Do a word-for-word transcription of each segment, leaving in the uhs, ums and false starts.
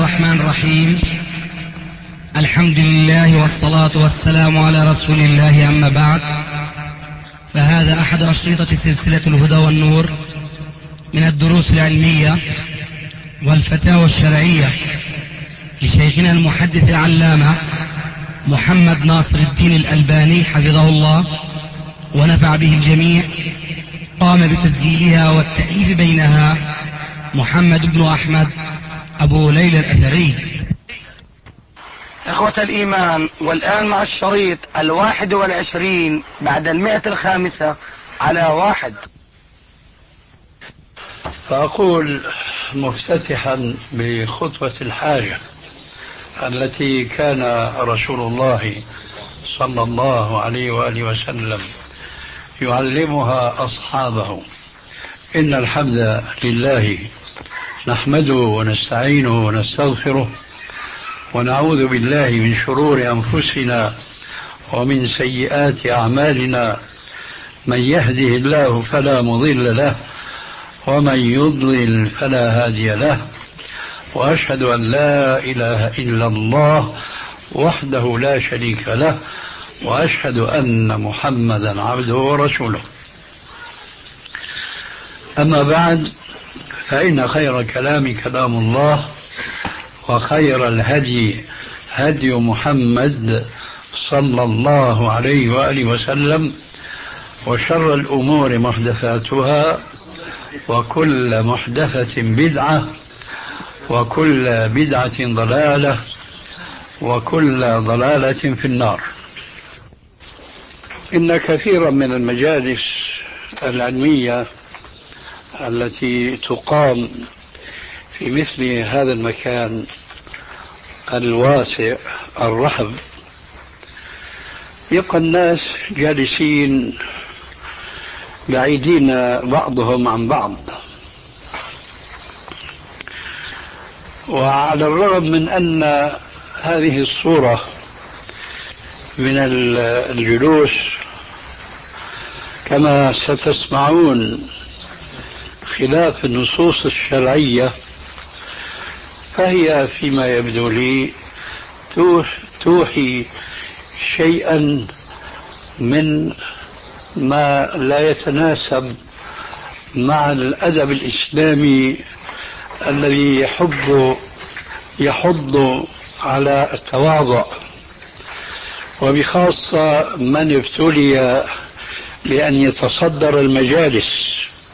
الرحمن الرحيم. الحمد لله والصلاة والسلام على رسول الله، أما بعد، فهذا أحد أشرطة سلسلة الهدى والنور من الدروس العلمية والفتاوى الشرعية لشيخنا المحدث العلامة محمد ناصر الدين الألباني حفظه الله ونفع به الجميع. قام بتسجيلها والتأليف بينها محمد بن أحمد أبو ليلى الأثري. إخوة الإيمان، والآن مع الشريط الواحد والعشرين بعد المئة الخامسة على واحد. فأقول مفتتحا بخطبة الحاجة التي كان رسول الله صلى الله عليه وآله وسلم يعلمها أصحابه: إن الحمد لله نحمده ونستعينه ونستغفره ونعوذ بالله من شرور أنفسنا ومن سيئات أعمالنا، من يهده الله فلا مضل له ومن يضلل فلا هادي له، وأشهد أن لا إله إلا الله وحده لا شريك له، وأشهد أن محمدا عبده ورسوله. أما بعد، فإن خير كلام كلام الله، وخير الهدي هدي محمد صلى الله عليه وآله وسلم، وشر الأمور محدثاتها، وكل محدثة بدعة، وكل بدعة ضلالة، وكل ضلالة في النار. إن كثيرا من المجالس العلمية التي تقام في مثل هذا المكان الواسع الرحب يبقى الناس جالسين بعيدين بعضهم عن بعض، وعلى الرغم من أن هذه الصورة من الجلوس كما ستسمعون خلاف النصوص الشرعية، فهي فيما يبدو لي توحي شيئا من ما لا يتناسب مع الأدب الإسلامي الذي يحب يحض على التواضع، وبخاصة من ابتلي بأن يتصدر المجالس.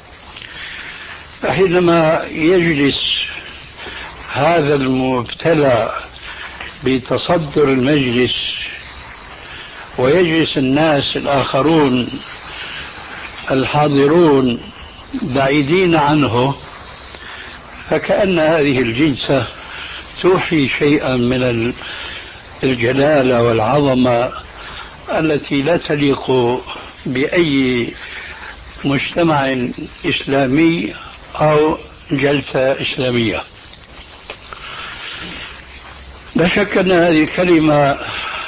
فحينما يجلس هذا المبتلى بتصدر المجلس ويجلس الناس الآخرون الحاضرون بعيدين عنه، فكأن هذه الجلسة توحي شيئا من الجلالة والعظمة التي لا تليق بأي مجتمع إسلامي أو جلسة إسلامية. لا شك أن هذه الكلمة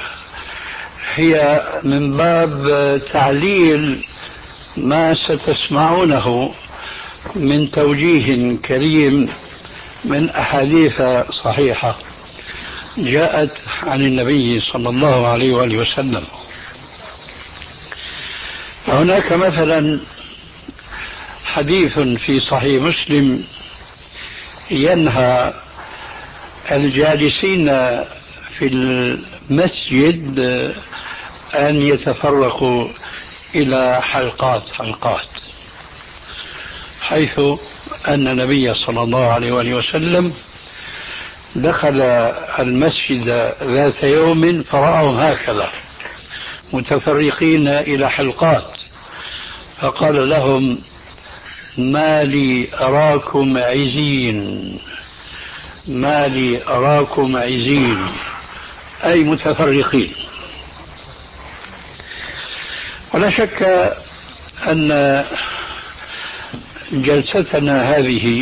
هي من باب تعليل ما ستسمعونه من توجيه كريم من أحاديث صحيحة جاءت عن النبي صلى الله عليه وآله وسلم. هناك مثلا حديث في صحيح مسلم ينهى الجالسين في المسجد أن يتفرقوا إلى حلقات حلقات، حيث أن النبي صلى الله عليه وآله وسلم دخل المسجد ذات يوم فرأهم هكذا متفرقين إلى حلقات، فقال لهم: ما لي أراكم عزين، ما لي أراكم عزين، أي متفرقين. ولا شك أن جلستنا هذه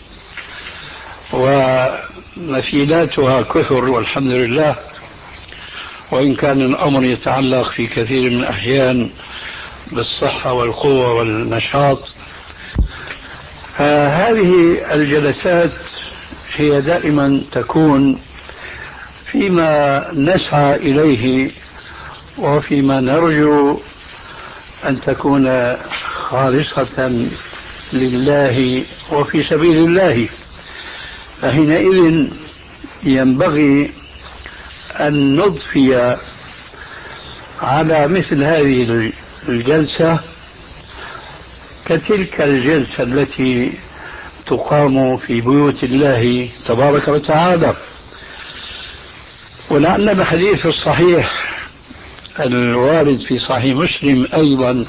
ومفيداتها كثر والحمد لله، وإن كان الأمر يتعلق في كثير من الأحيان بالصحة والقوة والنشاط. هذه الجلسات هي دائما تكون فيما نسعى إليه وفيما نرجو أن تكون خالصة لله وفي سبيل الله. فحينئذ ينبغي أن نضفي على مثل هذه الجلسة كتلك الجلسة التي تقام في بيوت الله تبارك وتعالى. ولعل الحديث الصحيح الوارد في صحيح مسلم أيضا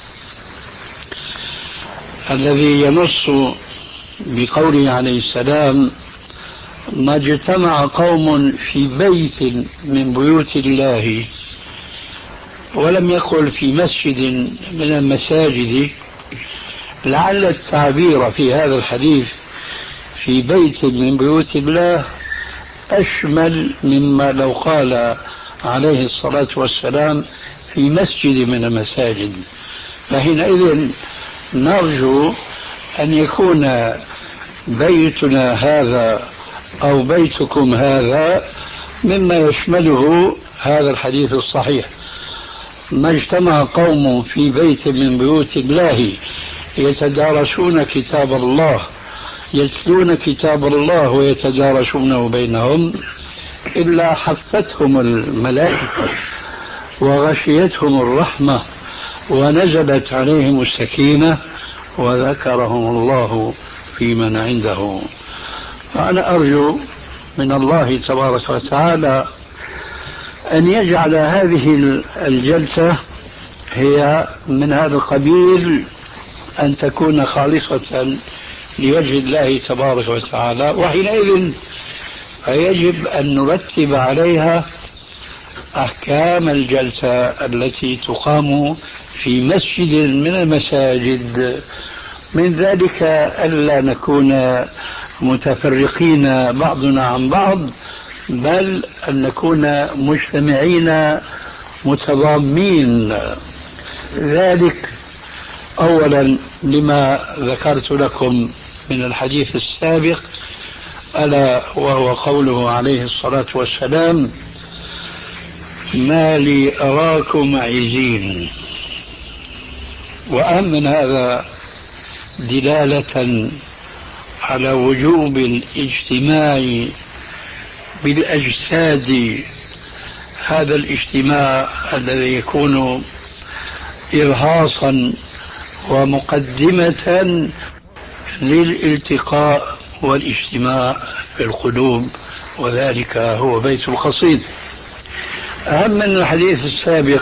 الذي ينص بقوله عليه السلام: ما اجتمع قوم في بيت من بيوت الله، ولم يقل في مسجد من المساجد، لعل التعبير في هذا الحديث في بيت من بيوت الله أشمل مما لو قال عليه الصلاة والسلام في مسجد من المساجد. فحينئذ نرجو أن يكون بيتنا هذا أو بيتكم هذا مما يشمله هذا الحديث الصحيح: ما اجتمع قوم في بيت من بيوت الله يتدارسون كتاب الله يتلون كتاب الله ويتدارسونه بينهم إلا حفتهم الملائكة وغشيتهم الرحمة ونزلت عليهم السكينة وذكرهم الله في من عنده. فأنا أرجو من الله تبارك وتعالى أن يجعل هذه الجلسة هي من هذا القبيل، أن تكون خالصة لوجه الله تبارك وتعالى. وحينئذ فيجب أن نرتب عليها أحكام الجلسة التي تقام في مسجد من المساجد، من ذلك ألا نكون متفرقين بعضنا عن بعض، بل أن نكون مجتمعين متضامين. ذلك أولا لما ذكرت لكم من الحديث السابق، ألا وهو قوله عليه الصلاة والسلام: ما لي أراكم عزين. وأهم من هذا دلالة على وجوب الاجتماع بالأجساد، هذا الاجتماع الذي يكون إرهاصا ومقدمة للالتقاء والاجتماع في القلوب، وذلك هو بيت القصيد. أهم من الحديث السابق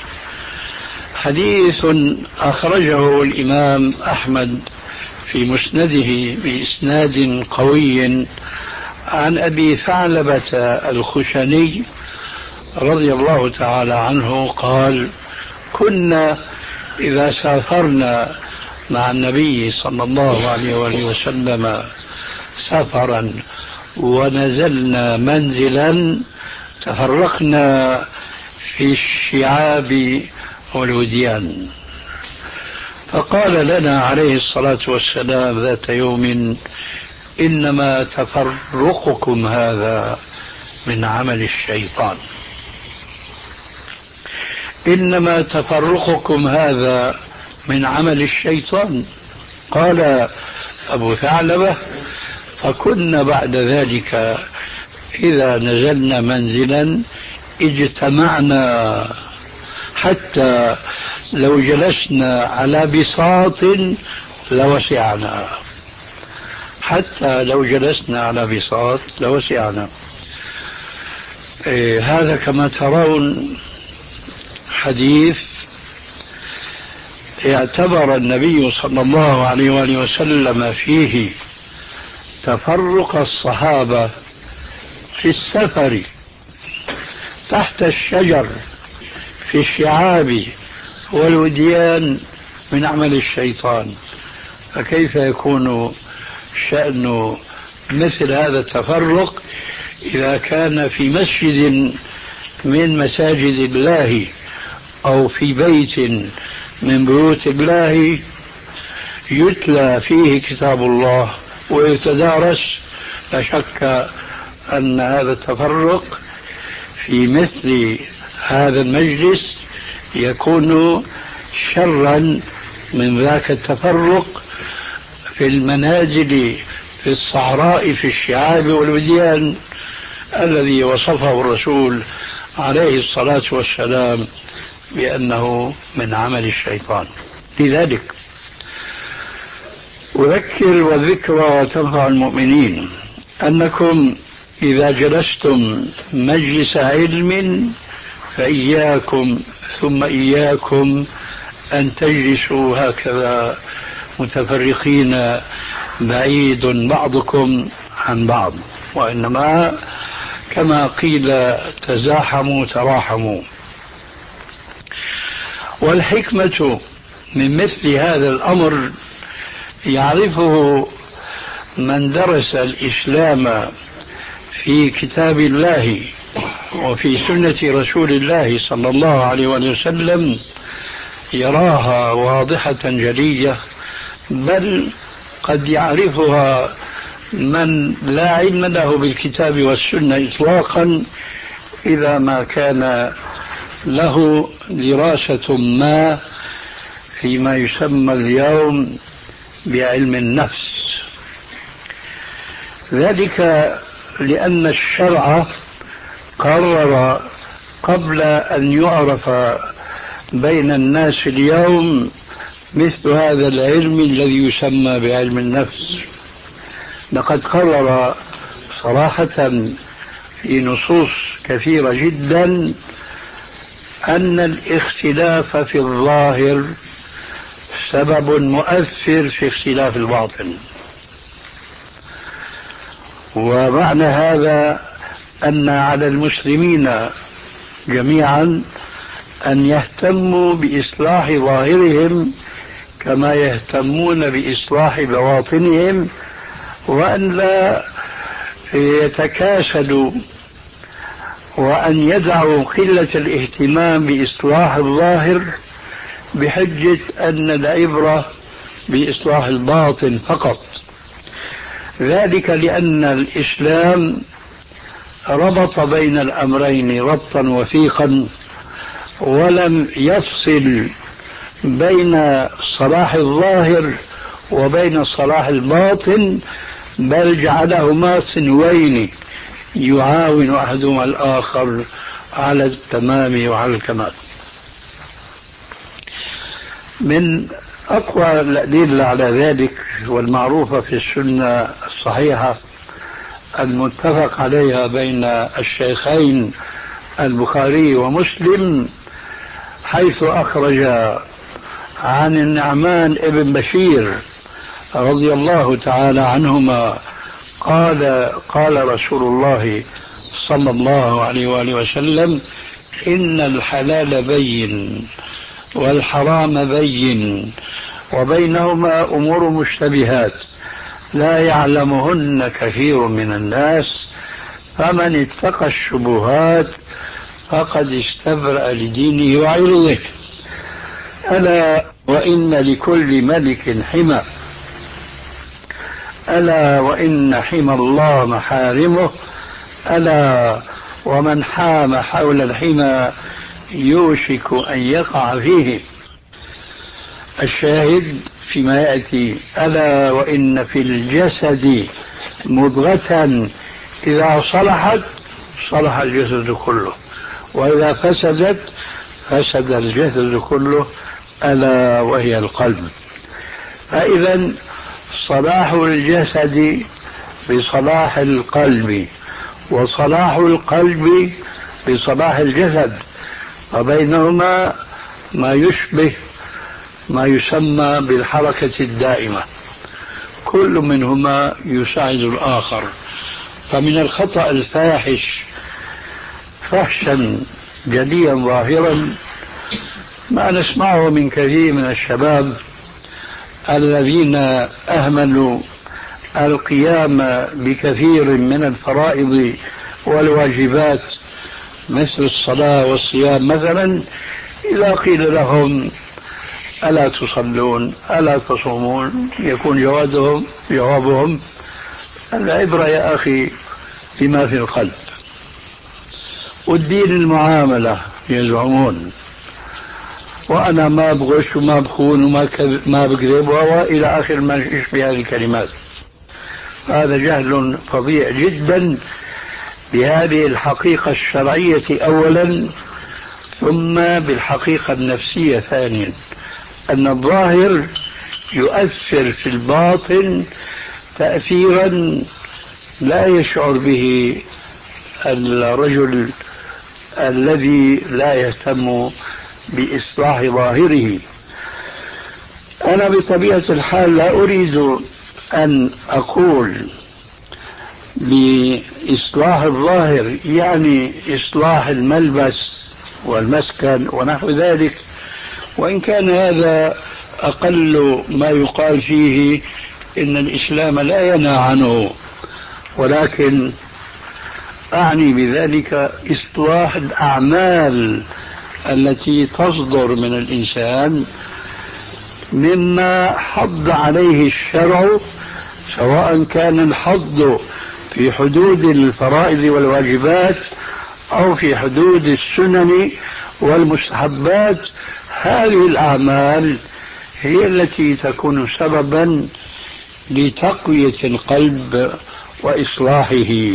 حديث أخرجه الإمام أحمد في مسنده بإسناد قوي عن أبي ثعلبة الخشني رضي الله تعالى عنه قال: كنا إذا سافرنا مع النبي صلى الله عليه وآله وسلم سفرا ونزلنا منزلا تفرقنا في الشعاب والوديان، فقال لنا عليه الصلاة والسلام ذات يوم: إنما تفرقكم هذا من عمل الشيطان، إنما تفرقكم هذا من عمل الشيطان. قال أبو ثعلبة: فكنا بعد ذلك إذا نزلنا منزلا اجتمعنا حتى لو جلسنا على بساط لوسعنا، حتى لو جلسنا على بساط لوسعنا. إيه هذا كما ترون حديث اعتبر النبي صلى الله عليه وآله وسلم فيه تفرق الصحابة في السفر تحت الشجر في الشعاب والوديان من عمل الشيطان. فكيف يكون شأن مثل هذا التفرق إذا كان في مسجد من مساجد الله أو في بيت من بيوت الله يتلى فيه كتاب الله ويتدارس لا شك أن هذا التفرق في مثل هذا المجلس يكون شرا من ذاك التفرق في المنازل في الصحراء في الشعاب والوديان الذي وصفه الرسول عليه الصلاة والسلام بأنه من عمل الشيطان. لذلك أذكر والذكرى تنفع المؤمنين أنكم إذا جلستم مجلس علم فإياكم ثم إياكم أن تجلسوا هكذا متفرقين بعيد بعضكم عن بعض، وإنما كما قيل تزاحموا تراحموا. والحكمة من مثل هذا الأمر يعرفه من درس الإسلام في كتاب الله وفي سنة رسول الله صلى الله عليه وسلم، يراها واضحة جلية، بل قد يعرفها من لا علم له بالكتاب والسنة إطلاقا إذا ما كان له دراسة ما فيما يسمى اليوم بعلم النفس. ذلك لأن الشرع قرر قبل أن يعرف بين الناس اليوم مثل هذا العلم الذي يسمى بعلم النفس. لقد قرر صراحة في نصوص كثيرة جدا أن الاختلاف في الظاهر سبب مؤثر في اختلاف الباطن. ومعنى هذا أن على المسلمين جميعا أن يهتموا بإصلاح ظاهرهم كما يهتمون بإصلاح بواطنهم، وأن لا يتكاسلوا وأن يدعوا قلة الاهتمام بإصلاح الظاهر بحجة أن العبرة بإصلاح الباطن فقط. ذلك لأن الإسلام ربط بين الأمرين ربطا وثيقا، ولم يفصل بين صلاح الظاهر وبين صلاح الباطن، بل جعلهما صنوين يعاون أحدهما الآخر على التمام وعلى الكمال. من أقوى الأدلة على ذلك والمعروفة في السنة الصحيحة المتفق عليها بين الشيخين البخاري ومسلم، حيث أخرج عن النعمان ابن بشير رضي الله تعالى عنهما قال قال رسول الله صلى الله عليه وآله وسلم: إن الحلال بين والحرام بين وبينهما أمور مشتبهات لا يعلمهن كثير من الناس، فمن اتقى الشبهات فقد استبرأ لدينه وعرضه. ألا وإن لكل ملك حمى، ألا وإن حمى الله محارمه، ألا ومن حام حول الحمى يوشك أن يقع فيه. الشاهد فيما يأتي: ألا وإن في الجسد مضغة إذا صلحت صلح الجسد كله، وإذا فسدت فسد الجسد كله، ألا وهي القلب. فإذا صلاح الجسد بصلاح القلب، وصلاح القلب بصلاح الجسد، وبينهما ما يشبه ما يسمى بالحركة الدائمة، كل منهما يساعد الآخر. فمن الخطأ الفاحش فحشا جليا ظاهرا ما نسمعه من كثير من الشباب الذين أهملوا القيام بكثير من الفرائض والواجبات مثل الصلاة والصيام مثلا، إذا قيل لهم: ألا تصلون ألا تصومون؟ يكون جوابهم جوابهم العبرة يا أخي بما في القلب، والدين المعاملة يزعمون، وأنا ما بغش وما بخون وما ما بكذب وإلى آخر ما يشبه هذه الكلمات. هذا جهل فظيع جدا بهذه الحقيقة الشرعية أولا، ثم بالحقيقة النفسية ثانيا، أن الظاهر يؤثر في الباطن تأثيرا لا يشعر به الرجل الذي لا يهتم بإصلاح ظاهره. أنا بطبيعة الحال لا أريد أن أقول بإصلاح الظاهر يعني إصلاح الملبس والمسكن ونحو ذلك، وإن كان هذا أقل ما يقال فيه إن الإسلام لا ينهى عنه، ولكن أعني بذلك إصلاح الأعمال التي تصدر من الإنسان مما حض عليه الشرع، سواء كان الحض في حدود الفرائض والواجبات أو في حدود السنن والمستحبات. هذه الأعمال هي التي تكون سببا لتقوية القلب وإصلاحه.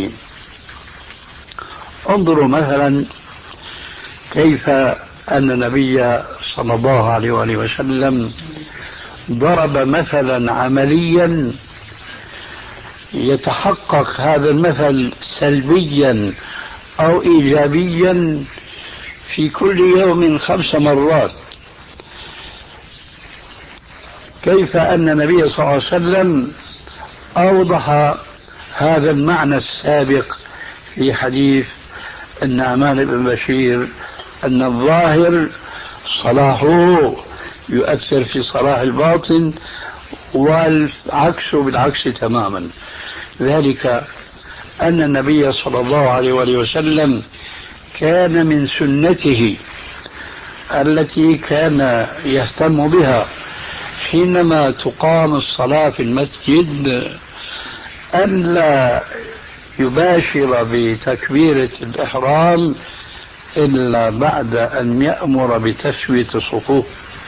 انظروا مثلا كيف أن النبي صلى الله عليه وآله وسلم ضرب مثلا عمليا يتحقق هذا المثل سلبيا أو إيجابيا في كل يوم خمس مرات. كيف أن النبي صلى الله عليه وسلم أوضح هذا المعنى السابق في حديث النعمان بن بشير أن الظاهر صلاحه يؤثر في صلاح الباطن، والعكس بالعكس تماما. ذلك أن النبي صلى الله عليه وآله وسلم كان من سنته التي كان يهتم بها حينما تقام الصلاة في المسجد أن لا يباشر بتكبيرة الإحرام إلا بعد أن يأمر بتسوية الصفوف،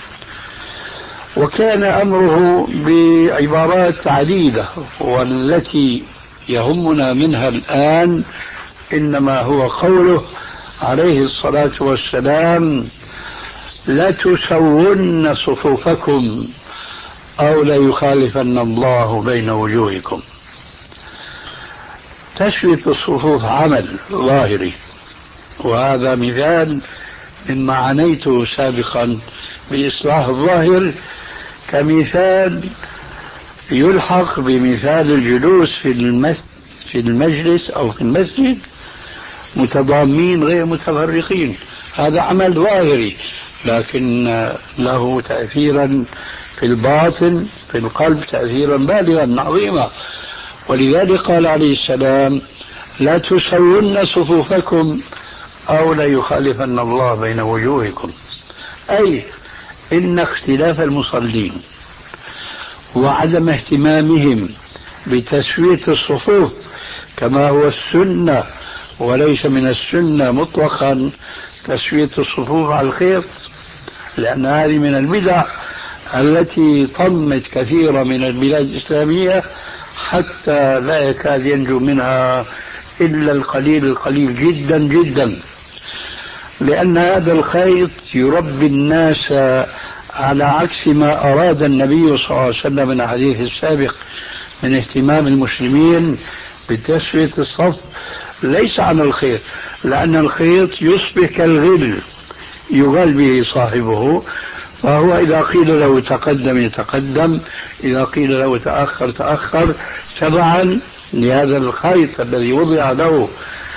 وكان أمره بعبارات عديدة، والتي يهمنا منها الآن إنما هو قوله عليه الصلاة والسلام: لا تسون صفوفكم أو لا يخالفن الله بين وجوهكم. تسوية الصفوف عمل ظاهري، وهذا مثال مما عنيته سابقا بإصلاح الظاهر، كمثال يلحق بمثال الجلوس في في المجلس أو في المسجد متضامين غير متفرقين. هذا عمل ظاهري لكن له تأثيرا في الباطن في القلب تأثيرا بالغا عظيما. ولذلك قال عليه السلام: لا تسون صفوفكم أو لا يخالفن الله بين وجوهكم. أي إن اختلاف المصلين وعدم اهتمامهم بتسوية الصفوف كما هو السنة، وليس من السنة مطلقا تسوية الصفوف على الخيط، لأن هذه من البدع التي طمت كثيرا من البلاد الإسلامية حتى لا يكاد ينجو منها إلا القليل القليل جدا جدا، لأن هذا الخيط يربي الناس على عكس ما أراد النبي صلى الله عليه وسلم من الحديث السابق من اهتمام المسلمين بتسوية الصف، ليس عن الخيط، لأن الخيط يصبح كالغل يغل به صاحبه، فهو إذا قيل له تقدم يتقدم، إذا قيل له تأخر تأخر، تبعا لهذا الخيط الذي وضع له.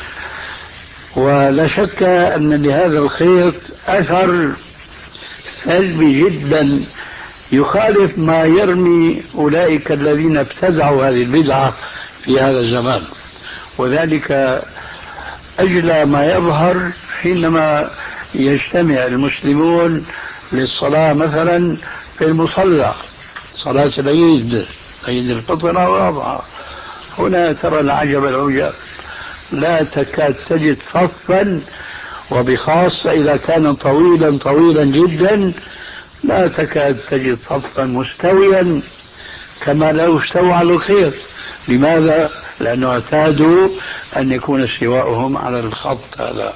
ولا شك أن لهذا الخيط أثر سلبي جدا يخالف ما يرمي أولئك الذين ابتدعوا هذه البدعة في هذا الزمان. وذلك أجلى ما يظهر حينما يجتمع المسلمون للصلاة مثلا في المصلى، صلاة العيد، عيد الفطر والأضحى، هنا ترى العجب العجاب، لا تكاد تجد صفا، وبخاصة إذا كان طويلا طويلا جدا لا تكاد تجد صفا مستويا كما لو استوى على الخير. لماذا؟ لأنه اعتادوا أن يكون استواؤهم على الخط هذا.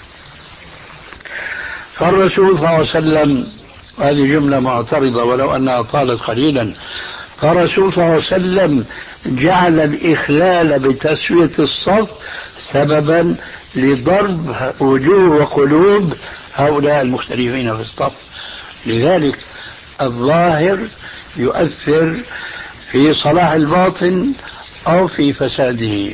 فالرسول صلى الله عليه وسلم، هذه جملة معترضة ولو أنها طالت قليلا، فالرسول صلى الله عليه وسلم جعل الإخلال بتسوية الصف سببا لضرب وجوه وقلوب هؤلاء المختلفين في الصف. لذلك الظاهر يؤثر في صلاح الباطن أو في فساده،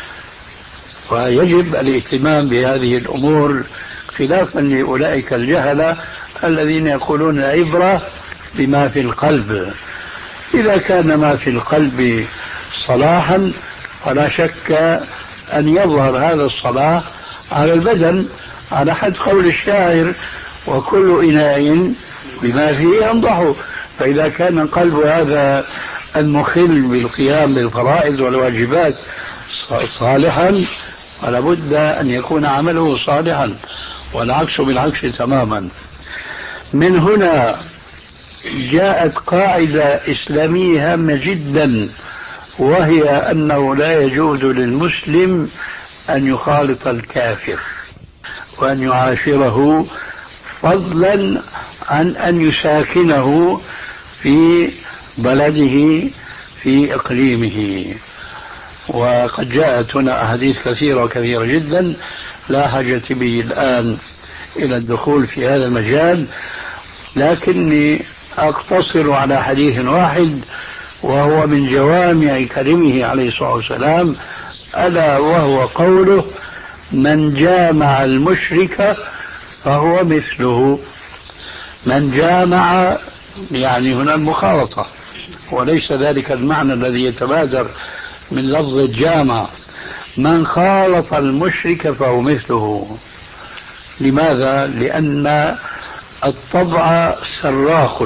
ويجب الاهتمام بهذه الأمور خلافا لأولئك الجهلة الذين يقولون العبرة بما في القلب. إذا كان ما في القلب صلاحا فلا شك أن يظهر هذا الصلاح على البدن، على حد قول الشاعر: وكل إناء بما فيه ينضح. فإذا كان قلب هذا المخل بالقيام بالفرائض والواجبات صالحا فلا بد أن يكون عمله صالحا، والعكس بالعكس تماما. من هنا جاءت قاعدة إسلامية هامة جدا، وهي أنه لا يجوز للمسلم أن يخالط الكافر وأن يعاشره، فضلا عن أن يساكنه في بلده في إقليمه. وقد جاءت هنا أحاديث كثيرة وكثيرة جدا لا حاجة بي الآن إلى الدخول في هذا المجال، لكني أقتصر على حديث واحد وهو من جوامع كلمه عليه الصلاة والسلام، ألا وهو قوله: من جامع المشرك فهو مثله. من جامع يعني هنا المخالطة، وليس ذلك المعنى الذي يتبادر من لفظ الجامع. من خالط المشرك فهو مثله. لماذا؟ لأن الطبع سراخ،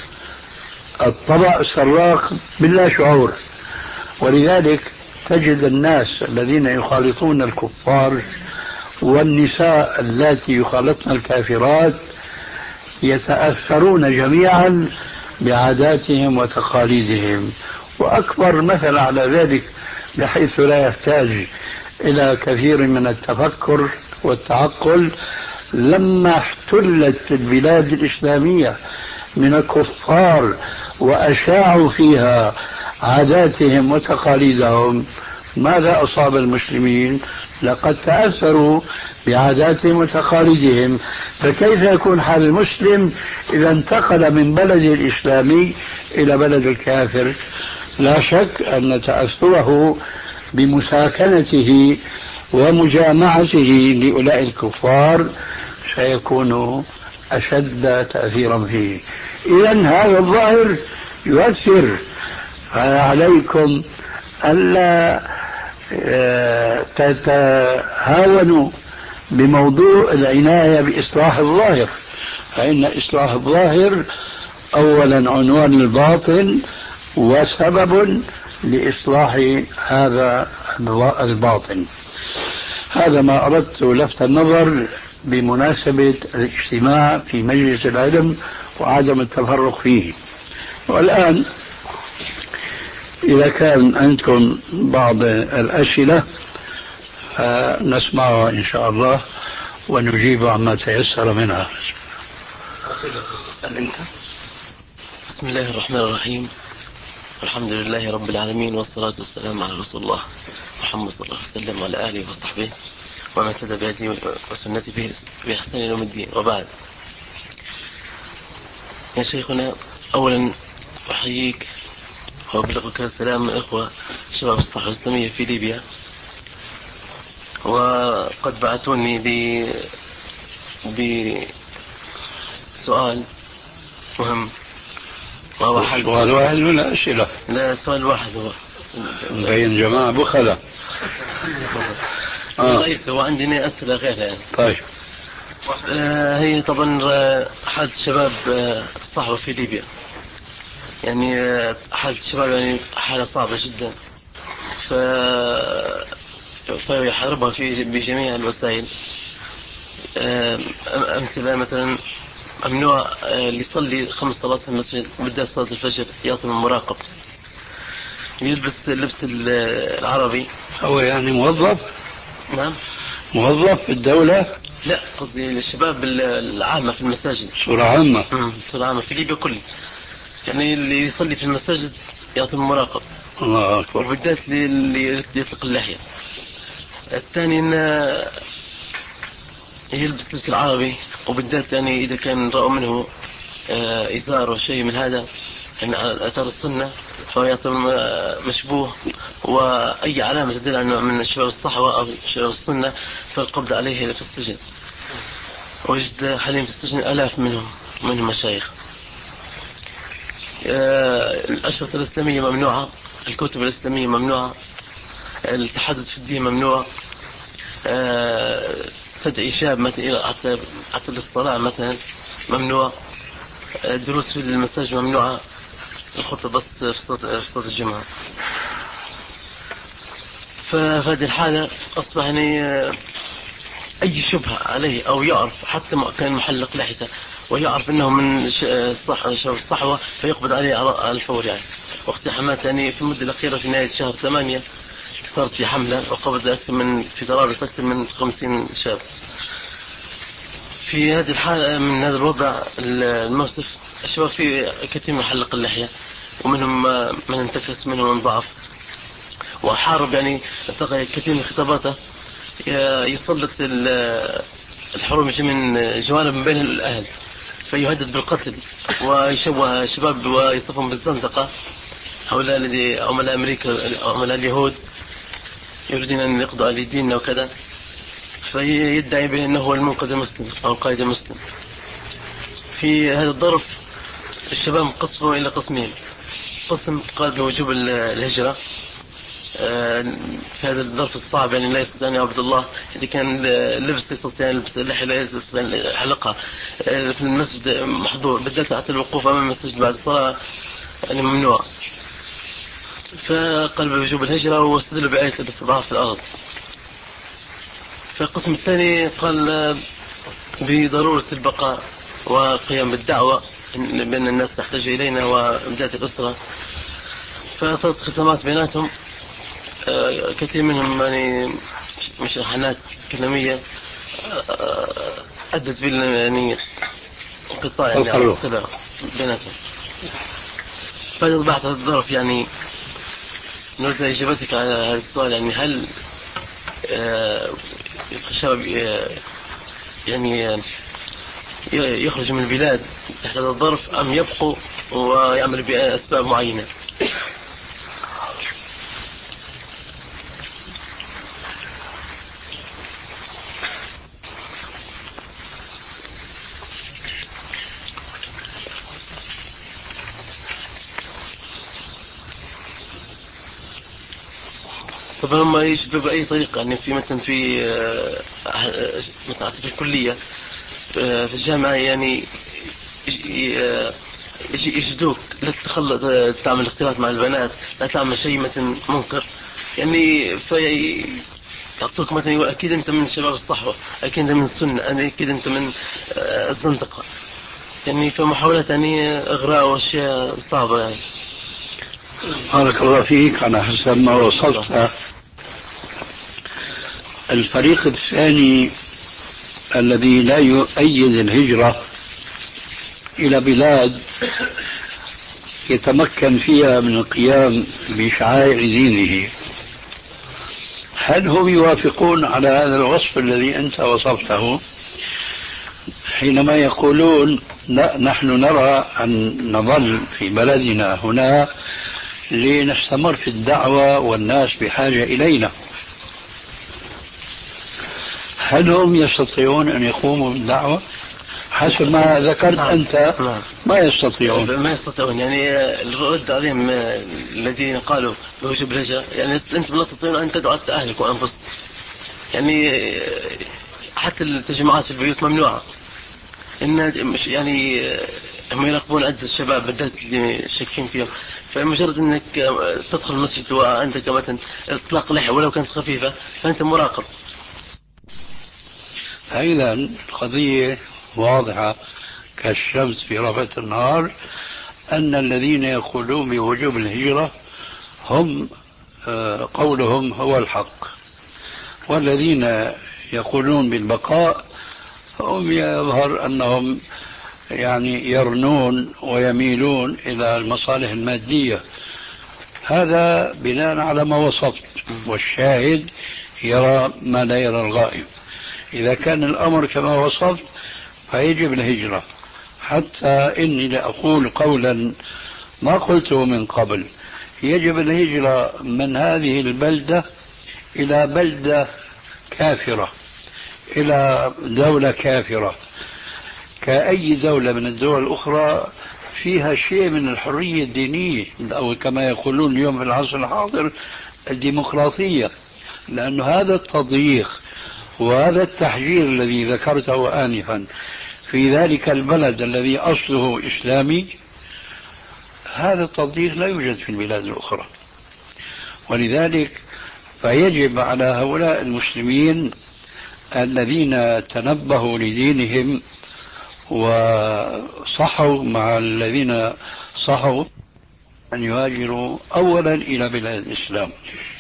الطبع سراخ بلا شعور، ولذلك تجد الناس الذين يخالطون الكفار والنساء اللاتي يخالطن الكافرات يتأثرون جميعا بعاداتهم وتقاليدهم. وأكبر مثل على ذلك بحيث لا يحتاج إلى كثير من التفكر والتعقل، لما احتلت البلاد الإسلامية من الكفار وأشاعوا فيها عاداتهم وتقاليدهم، ماذا أصاب المسلمين؟ لقد تأثروا بعاداتهم وتقاليدهم. فكيف يكون حال المسلم إذا انتقل من بلد الإسلامي إلى بلد الكافر؟ لا شك أن تأثره بمساكنته ومجامعته لأولئك الكفار سيكون أشد تأثيرا فيه. إذن هذا الظاهر يؤثر، فعليكم ألا تتهاونوا بموضوع العناية بإصلاح الظاهر، فإن إصلاح الظاهر أولا عنوان الباطن وسبب لإصلاح هذا الباطن. هذا ما أردت لفت النظر بمناسبة الاجتماع في مجلس العلم وعدم التفرق فيه. والآن إذا كان عندكم بعض الأسئلة فنسمعها إن شاء الله ونجيب عما تيسر منها. بسم الله الرحمن الرحيم، الحمد لله رب العالمين، والصلاة والسلام على رسول الله محمد صلى الله عليه وسلم وعلى آله وصحبه وما اهتدى بهديه وسنته بإحسان يوم الدين. وبعد، يا شيخنا، أولا أحييك وأبلغك السلام من الإخوة شباب الصحوة الإسلامية في ليبيا، وقد بعثوني بسؤال مهم وهو حل. سؤال واحد ولا أسئلة؟ لا، سؤال واحد هو. بين جماعة بخلة. آه. ليس، هو عندنا أسئلة غيرها يعني. طيب. آه هي طبعا حالة شباب الصحوة في ليبيا، يعني حالة الشباب يعني حالة صعبة جدا. ف... فيحاربها في بجميع الوسائل. أمثلة مثلا ممنوع اللي يصلي خمس صلوات في المسجد وبالذات صلاة الفجر يعطي المراقب، يلبس لبس العربي. هو يعني موظف؟ نعم موظف في الدولة؟ لا، قصدي الشباب العامة في المساجد. صورة عامة. صورة عامة في ليبيا كل، يعني اللي يصلي في المساجد يعطي المراقب. الله أكبر. وبالذات اللي يطلق اللحية. الثاني إنه يلبس لبس العربي، وبالذات يعني إذا كان رأوا منه إزار وشيء من هذا يعني أثر السنة فهو يعطي مشبوه، وأي علامة تدل على من شباب الصحوة أو شباب السنة فالقبض عليه في السجن. وجد حاليا في السجن آلاف منهم منهم مشايخ. الأشرطة الإسلامية ممنوعة، الكتب الإسلامية ممنوعة، التحدث في الدين ممنوع، تدعي شاب مثلا حتى حتى للصلاة مثلا ممنوع، الدروس في المساجد ممنوعة، الخطبة بس في صلاة في صلاة الجمعة. ففي هذه الحالة أصبح يعني أي شبهة عليه أو يعرف حتى ما كان محلق لحيته ويعرف أنه من الصحوة فيقبض عليه على الفور يعني. واقتحامات يعني في المدة الأخيرة في نهاية شهر ثمانية صارت في حملة وقبض أكثر من في طرابلس أكثر من خمسين شاب. في هذه الحالة من هذا الوضع المؤسف الشباب في كثير من حلق اللحية، ومنهم من انتكس منهم من ضعف وحارب يعني كثير من خطاباته يسلط الحروب من جوانب من بين الأهل فيهدد بالقتل ويشوه الشباب ويصفهم بالزندقة. هؤلاء الذي عملاء أمريكا عملاء اليهود يريدون أن يقضوا على ديننا وكذا، فيدعي به أنه هو المنقذ المسلم أو القائد المسلم. في هذا الظرف الشباب قسموا إلى قسمين، قسم قال بوجوب الهجرة في هذا الظرف الصعب يعني لا يستطيع أن يعبد الله، إذا كان لبس يستطيع لبس اللحية لا يستطيع حلقها في المسجد محظور، بالذات حتى الوقوف أمام المسجد بعد الصلاة يعني ممنوع. فقال بوجوب الهجرة واستدلوا بآية الاستضعاف في الأرض. فالقسم الثاني قال بضرورة البقاء وقيام بالدعوة بأن الناس تحتاج إلينا وبداية الأسرة. فصارت خصامات بيناتهم، كثير منهم يعني مشاحنات كلامية أدت بال يعني انقطاع يعني الصلة بيناتهم. فأصبحت هذا الظرف يعني نريد إجابتك على هذا السؤال، يعني هل الشباب يعني يخرج من البلاد تحت هذا الظرف أم يبقوا ويعمل بأسباب معينة؟ طبعا هم يشبه بأي طريقة يعني في مثلا في مثلا في الكلية في الجامعة يعني يجدوك لا تتخلط تعمل اختلاط مع البنات، لا تعمل شيء مثلا منكر يعني، في يعطوك مثلا أكيد أنت من شباب الصحوة، أكيد أنت من السنة، أكيد أنت من الزندقة يعني، فمحاولات يعني إغراء وأشياء صعبة يعني. بارك الله فيك. على حسب ما وصفت الفريق الثاني الذي لا يؤيد الهجرة إلى بلاد يتمكن فيها من القيام بشعائر دينه، هل هم يوافقون على هذا الوصف الذي أنت وصفته حينما يقولون لا نحن نرى أن نظل في بلدنا هنا لنستمر في الدعوة والناس بحاجة إلينا؟ هل هم يستطيعون أن يقوموا بالدعوة؟ حسب ما ذكرت نعم. أنت نعم. ما يستطيعون ما يستطيعون يعني الرد عليهم الذين قالوا بوجوب الهجرة يعني أنتم لا تستطيعون أن تدعوا أهلك وأنفسكم، يعني حتى التجمعات في البيوت ممنوعة، إن مش يعني هم يراقبون عدة الشباب بالذات اللي شاكين فيهم، فمجرد انك تدخل المسجد وعندك مثلا اطلاق لحية ولو كانت خفيفة فانت مراقب. ايضا القضية واضحة كالشمس في ربة النهار، ان الذين يقولون بوجوب الهجرة هم قولهم هو الحق، والذين يقولون بالبقاء هم يظهر انهم يعني يرنون ويميلون إلى المصالح المادية. هذا بناء على ما وصفت، والشاهد يرى ما لا يرى الغائب. إذا كان الأمر كما وصفت فيجب الهجرة، حتى إني لأقول قولا ما قلته من قبل: يجب الهجرة من هذه البلدة إلى بلدة كافرة، إلى دولة كافرة، كأي دولة من الدول الأخرى فيها شيء من الحرية الدينية، أو كما يقولون اليوم في العصر الحاضر الديمقراطية. لأن هذا التضييق وهذا التحجير الذي ذكرته آنفا في ذلك البلد الذي أصله إسلامي، هذا التضييق لا يوجد في البلاد الأخرى. ولذلك فيجب على هؤلاء المسلمين الذين تنبهوا لدينهم وصحوا مع الذين صحوا أن يهاجروا أولا إلى بلاد الإسلام.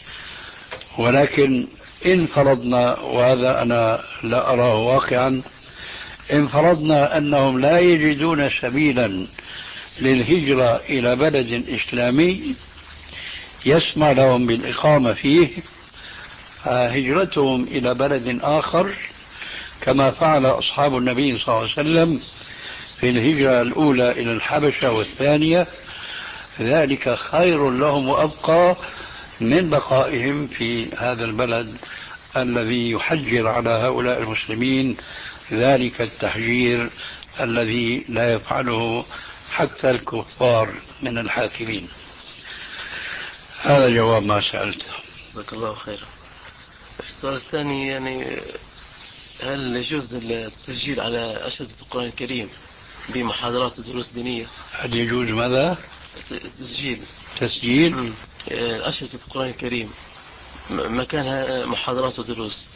ولكن إن فرضنا، وهذا أنا لا أراه واقعا، إن فرضنا أنهم لا يجدون سبيلا للهجرة إلى بلد إسلامي يسمع لهم بالإقامة فيه، هجرتهم إلى بلد آخر كما فعل أصحاب النبي صلى الله عليه وسلم في الهجرة الأولى إلى الحبشة والثانية، ذلك خير لهم وأبقى من بقائهم في هذا البلد الذي يحجر على هؤلاء المسلمين ذلك التحجير الذي لا يفعله حتى الكفار من الحاكمين. هذا جواب ما سألته. جزاك الله خيرا. في السؤال الثاني، يعني هل يجوز التسجيل على أشرطة القرآن الكريم بمحاضرات ودروس دينية؟ هل يجوز ماذا؟ تسجيل تسجيل أشرطة القرآن الكريم مكانها محاضرات ودروس،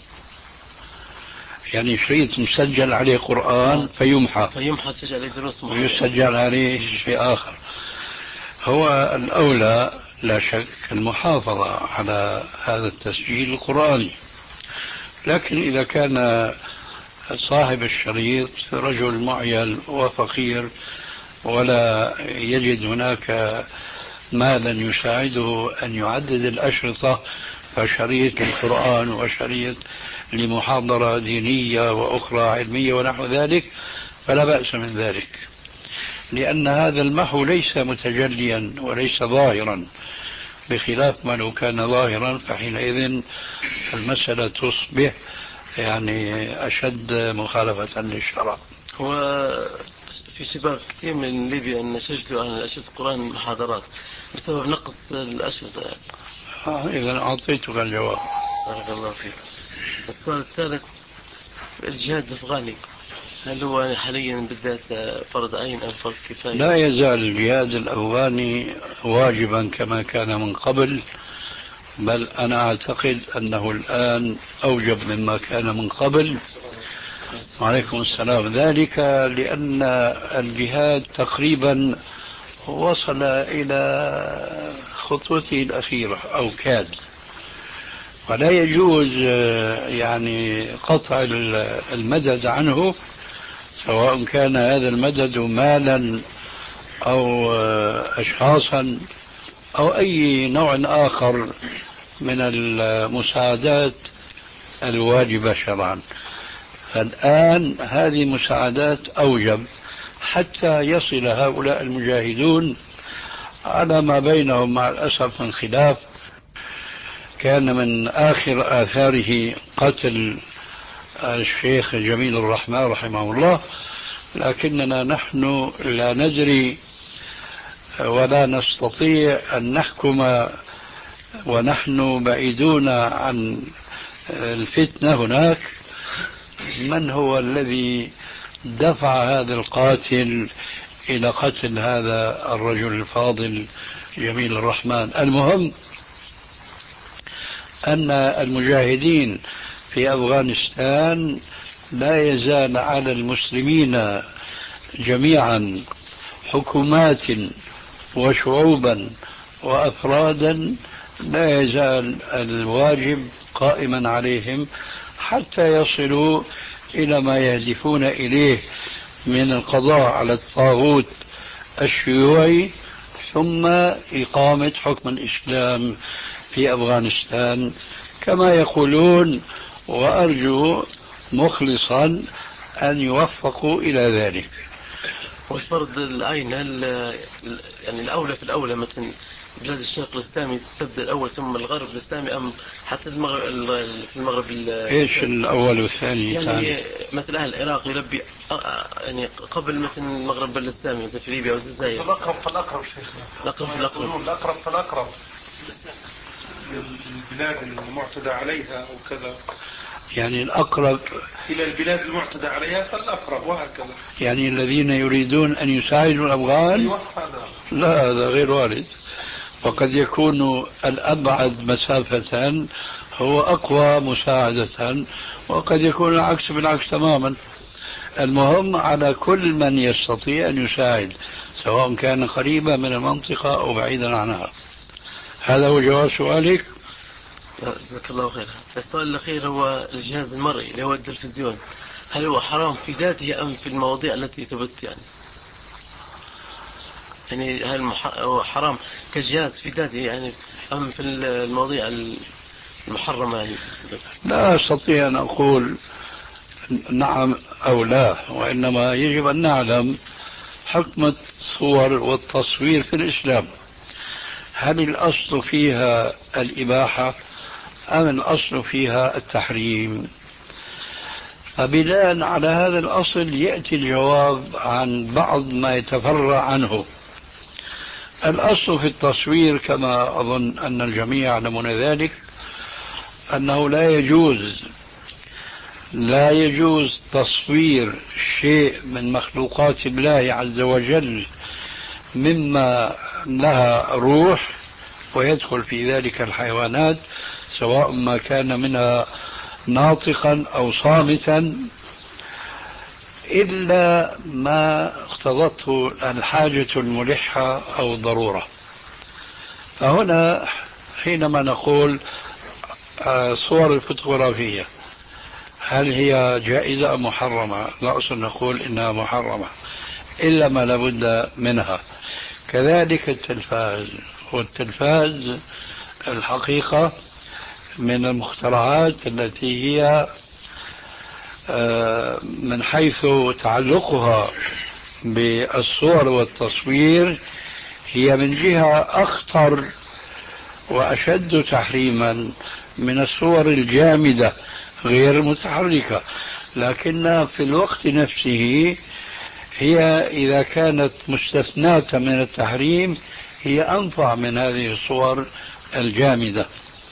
يعني شريط مسجل عليه قرآن فيمحى فيمحى تسجل عليه دروس ويسجل عليه شيء آخر. هو الأولى لا شك المحافظة على هذا التسجيل القرآني، لكن إذا كان صاحب الشريط رجل معيل وفقير ولا يجد هناك مالا يساعده أن يعدد الأشرطة، فشريط للقرآن وشريط لمحاضرة دينية وأخرى علمية ونحو ذلك، فلا بأس من ذلك، لأن هذا المحو ليس متجليا وليس ظاهرا، بخلاف ما لو كان ظاهرا فحينئذ المسألة تصبح يعني أشد مخالفة للشرع. هو في شباب كثير من ليبيا أن سجلوا على أشرطة القرآن محاضرات بسبب نقص الأشرطة. آه إذا أعطيتك الجواب. بارك الله فيك. السؤال الثالث، الجهاد الأفغاني هل هو حاليا بالذات فرض عين أو فرض كفاية؟ لا يزال الجهاد الأفغاني واجبا كما كان من قبل، بل أنا أعتقد أنه الآن أوجب مما كان من قبل. وعليكم السلام. ذلك لأن الجهاد تقريبا وصل إلى خطوته الأخيرة أو كاد، ولا يجوز يعني قطع المدد عنه، سواء كان هذا المدد مالا أو أشخاصا أو أي نوع آخر من المساعدات الواجبة شرعا. فالآن هذه مساعدات أوجب حتى يصل هؤلاء المجاهدون على ما بينهم مع الأسف من خلاف. كان من آخر آثاره قتل الشيخ جميل الرحمن رحمه الله، لكننا نحن لا ندري ولا نستطيع أن نحكم ونحن بعيدون عن الفتنة هناك من هو الذي دفع هذا القاتل إلى قتل هذا الرجل الفاضل جميل الرحمن. المهم أن المجاهدين في أفغانستان لا يزال على المسلمين جميعا حكومات وشعوبا وأفرادا، لا يزال الواجب قائما عليهم حتى يصلوا إلى ما يهدفون إليه من القضاء على الطاغوت الشيوعي ثم إقامة حكم الإسلام في أفغانستان كما يقولون، وأرجو مخلصا أن يوفقوا إلى ذلك. والفرض العين هل يعني الأولى في الأولى مثلا بلاد الشرق الإسلامي تبدأ الأول ثم الغرب الإسلامي، أم حتى المغرب في المغرب إيش الأول والثاني؟ يعني تاني. مثل أهل العراق يلبي يعني قبل مثل المغرب الإسلامي مثل في ليبيا والجزائر. الأقرب فالأقرب شيخنا، الأقرب فالأقرب الأقرب فالأقرب البلاد المعتدى عليها أو كذا، يعني الأقرب إلى البلاد المعتدى عليها فالأقرب وهكذا. يعني الذين يريدون أن يساعدوا الأفغان. أيوة هذا. لا، هذا غير وارد، وقد يكون الأبعد مسافة هو أقوى مساعدة، وقد يكون العكس بالعكس تماما. المهم على كل من يستطيع أن يساعد سواء كان قريبا من المنطقة أو بعيدا عنها. هذا هو جواب سؤالك. جزاك الله خير. السؤال الأخير هو الجهاز المرئي اللي هو التلفزيون، هل هو حرام في ذاته أم في المواضيع التي ثبت يعني؟ يعني هل هو حرام كجهاز في ذاته يعني أم في المواضيع المحرمة يعني؟ لا أستطيع أن أقول نعم أو لا، وإنما يجب أن نعلم حكم الصور والتصوير في الإسلام. هل الأصل فيها الإباحة أم الأصل فيها التحريم؟ فبناء على هذا الأصل يأتي الجواب عن بعض ما يتفرع عنه. الأصل في التصوير كما أظن أن الجميع يعلمون ذلك أنه لا يجوز لا يجوز تصوير شيء من مخلوقات الله عز وجل مما لها روح، ويدخل في ذلك الحيوانات سواء ما كان منها ناطقا أو صامتا، إلا ما اقتضته الحاجة الملحة أو الضرورة. فهنا حينما نقول صور الفوتوغرافية هل هي جائزة أم محرمة؟ لا أصل نقول إنها محرمة إلا ما لابد منها. كذلك التلفاز، والتلفاز الحقيقة من المخترعات التي هي من حيث تعلقها بالصور والتصوير هي من جهة أخطر وأشد تحريما من الصور الجامدة غير المتحركة، لكن في الوقت نفسه هي إذا كانت مستثناة من التحريم هي أنفع من هذه الصور الجامدة.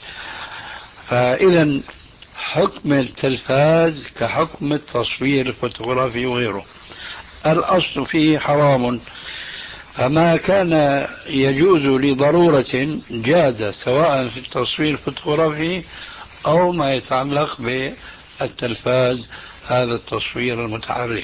فإذا حكم التلفاز كحكم التصوير الفوتوغرافي وغيره، الأصل فيه حرام، فما كان يجوز لضرورة جاز سواء في التصوير الفوتوغرافي أو ما يتعلق بالتلفاز هذا التصوير المتحرك.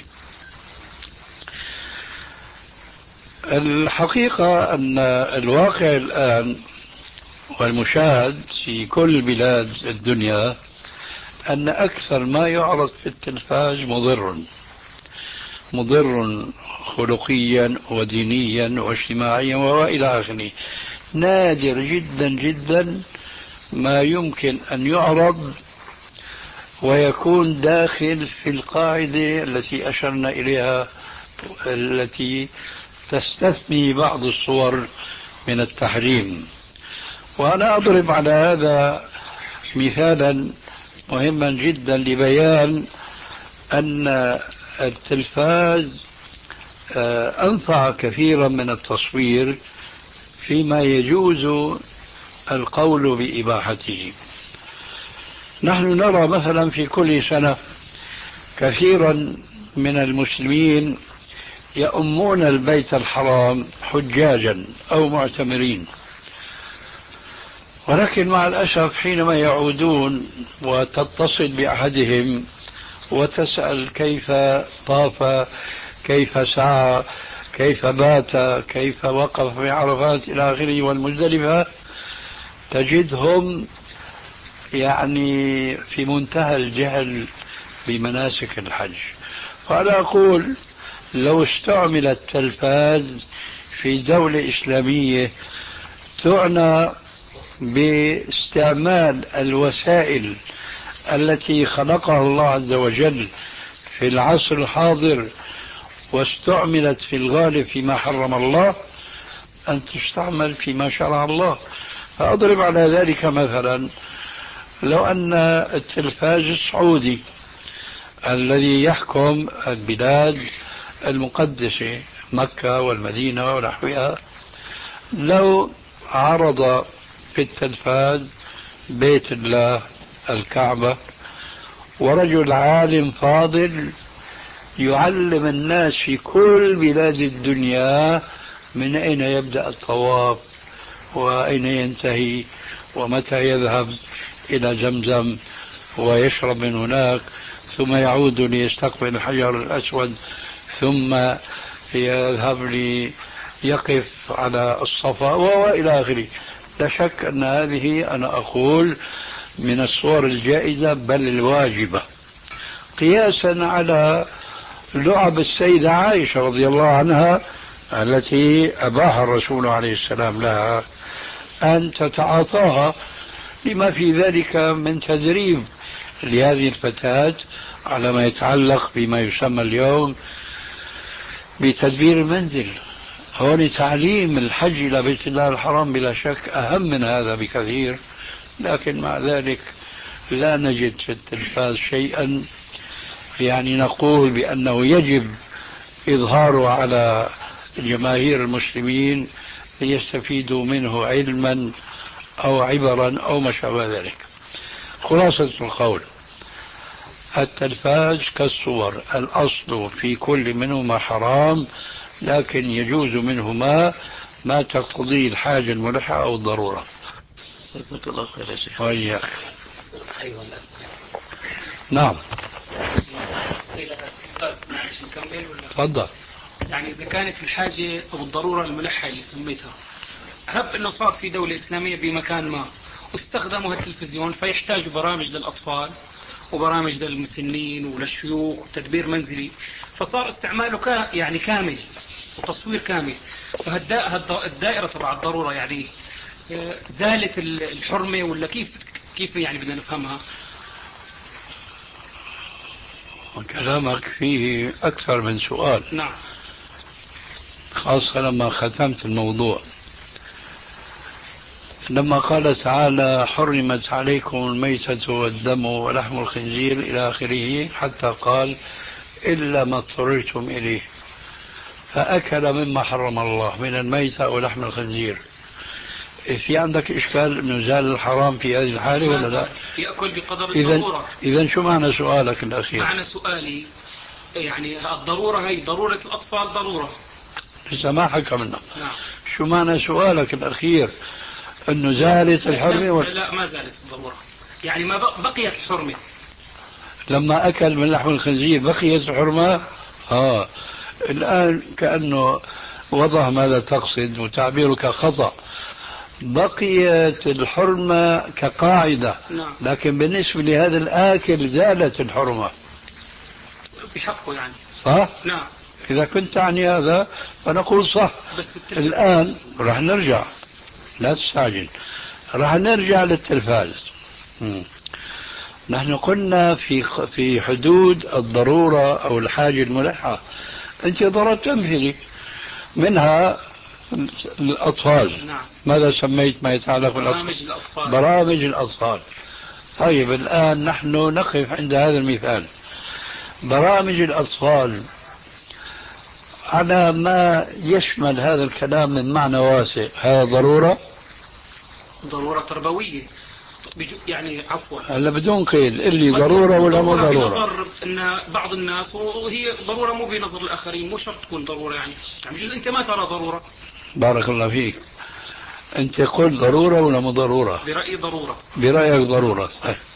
الحقيقة أن الواقع الآن والمشاهد في كل بلاد الدنيا أن أكثر ما يعرض في التلفاز مضر مضر خلقيا ودينيا واجتماعيا وإلى آخره. نادر جدا جدا ما يمكن أن يعرض ويكون داخل في القاعدة التي أشرنا إليها التي تستثني بعض الصور من التحريم. وأنا أضرب على هذا مثالا مهما جدا لبيان أن التلفاز أنفع كثيرا من التصوير فيما يجوز القول بإباحته. نحن نرى مثلا في كل سنة كثيرا من المسلمين يؤمون البيت الحرام حجاجا أو معتمرين، ولكن مع الأسف حينما يعودون وتتصل بأحدهم وتسأل كيف طاف، كيف سعى، كيف بات، كيف وقف في عرفات إلى آخره والمزدلفة، تجدهم يعني في منتهى الجهل بمناسك الحج. فأنا أقول لو استعمل التلفاز في دولة إسلامية تعنى باستعمال الوسائل التي خلقها الله عز وجل في العصر الحاضر واستعملت في الغالب فيما حرم الله، أن تستعمل فيما شرع الله. فأضرب على ذلك مثلا، لو أن التلفاز السعودي الذي يحكم البلاد المقدسة مكة والمدينة ونحوها، لو عرض في التلفاز بيت الله الكعبة ورجل عالم فاضل يعلم الناس في كل بلاد الدنيا من أين يبدأ الطواف وأين ينتهي ومتى يذهب إلى زمزم ويشرب من هناك ثم يعود ليستقبل الحجر الأسود ثم يذهب ليقف على الصفا وإلى آخره، لا شك أن هذه أنا أقول من الصور الجائزة بل الواجبة، قياسا على لعب السيدة عائشة رضي الله عنها التي أباح الرسول عليه السلام لها أن تتعاطاها، لما في ذلك من تدريب لهذه الفتاة على ما يتعلق بما يسمى اليوم بتدبير المنزل. هون تعليم الحج إلى بيت الله الحرام بلا شك أهم من هذا بكثير، لكن مع ذلك لا نجد في التلفاز شيئا يعني نقول بأنه يجب إظهاره على جماهير المسلمين ليستفيدوا منه علما أو عبرا أو ما شابه ذلك. خلاصة القول، التلفاز كالصور، الأصل في كل منهما حرام، لكن يجوز منهما ما تقتضيه الحاجة الملحة أو الضرورة. جزاك الله خير يا شيخ. وإياك. أيوة الأسئلة. نعم. تفضل. يعني إذا كانت الحاجة أو الضرورة الملحة اللي سميتها، هب أنه صار في دولة إسلامية بمكان ما واستخدموا التلفزيون فيحتاجوا برامج للأطفال وبرامج للمسنين وللشيوخ وتدبير منزلي، فصار استعماله كا يعني كامل وتصوير كامل، فالدائرة تبع الضرورة يعني زالت الحرمة ولا كيف كيف يعني بدنا نفهمها؟ كلامك فيه أكثر من سؤال. نعم. خاصة لما ختمت الموضوع، لما قال تعالى حرمت عليكم الميتة والدم ولحم الخنزير إلى آخره، حتى قال إلا ما اضطررتم إليه، فأكل مما حرم الله من الميتة ولحم الخنزير. في عندك إشكال أنه زال الحرام في هذه الحالة ولا لا؟ يأكل بقدر الضرورة. إذن شو معنى سؤالك الأخير؟ معنى سؤالي يعني الضرورة هي ضرورة الأطفال ضرورة. لسه ما حكى منه. نعم. شو معنى سؤالك الأخير؟ أنه زالت الحرمة ولا لا؟ ما زالت الضرورة، يعني ما بقيت الحرمة. لما أكل من لحم الخنزير بقيت الحرمة. آه الآن كأنه وضح ماذا تقصد وتعبيرك خطأ. بقيت الحرمة كقاعدة. نعم. لكن بالنسبة لهذا الآكل زالت الحرمة بحقه يعني. صح؟ نعم. إذا كنت تعني هذا فنقول صح. بس الآن راح نرجع، لا تستعجل، راح نرجع للتلفاز. م. نحن قلنا في في حدود الضرورة أو الحاجة الملحة. أنت ضربت أمثلة منها الأطفال. نعم. ماذا سميت ما يتعلق بالأطفال؟ برامج الأطفال. برامج الأطفال. طيب الآن نحن نقف عند هذا المثال. برامج الأطفال على ما يشمل هذا الكلام من معنى واسع، هذا ضرورة؟ ضرورة تربوية. يعني عفوا هلا بدون قيد اللي ضرورة ولا مو ضرورة؟ بنظر ان بعض الناس وهي ضرورة مو بنظر الاخرين، مو شرط تكون ضرورة يعني، يعني بجوز انت ما ترى ضرورة. بارك الله فيك. انت قلت ضرورة ولا مو ضرورة؟ برأيي ضرورة. برأيك ضرورة.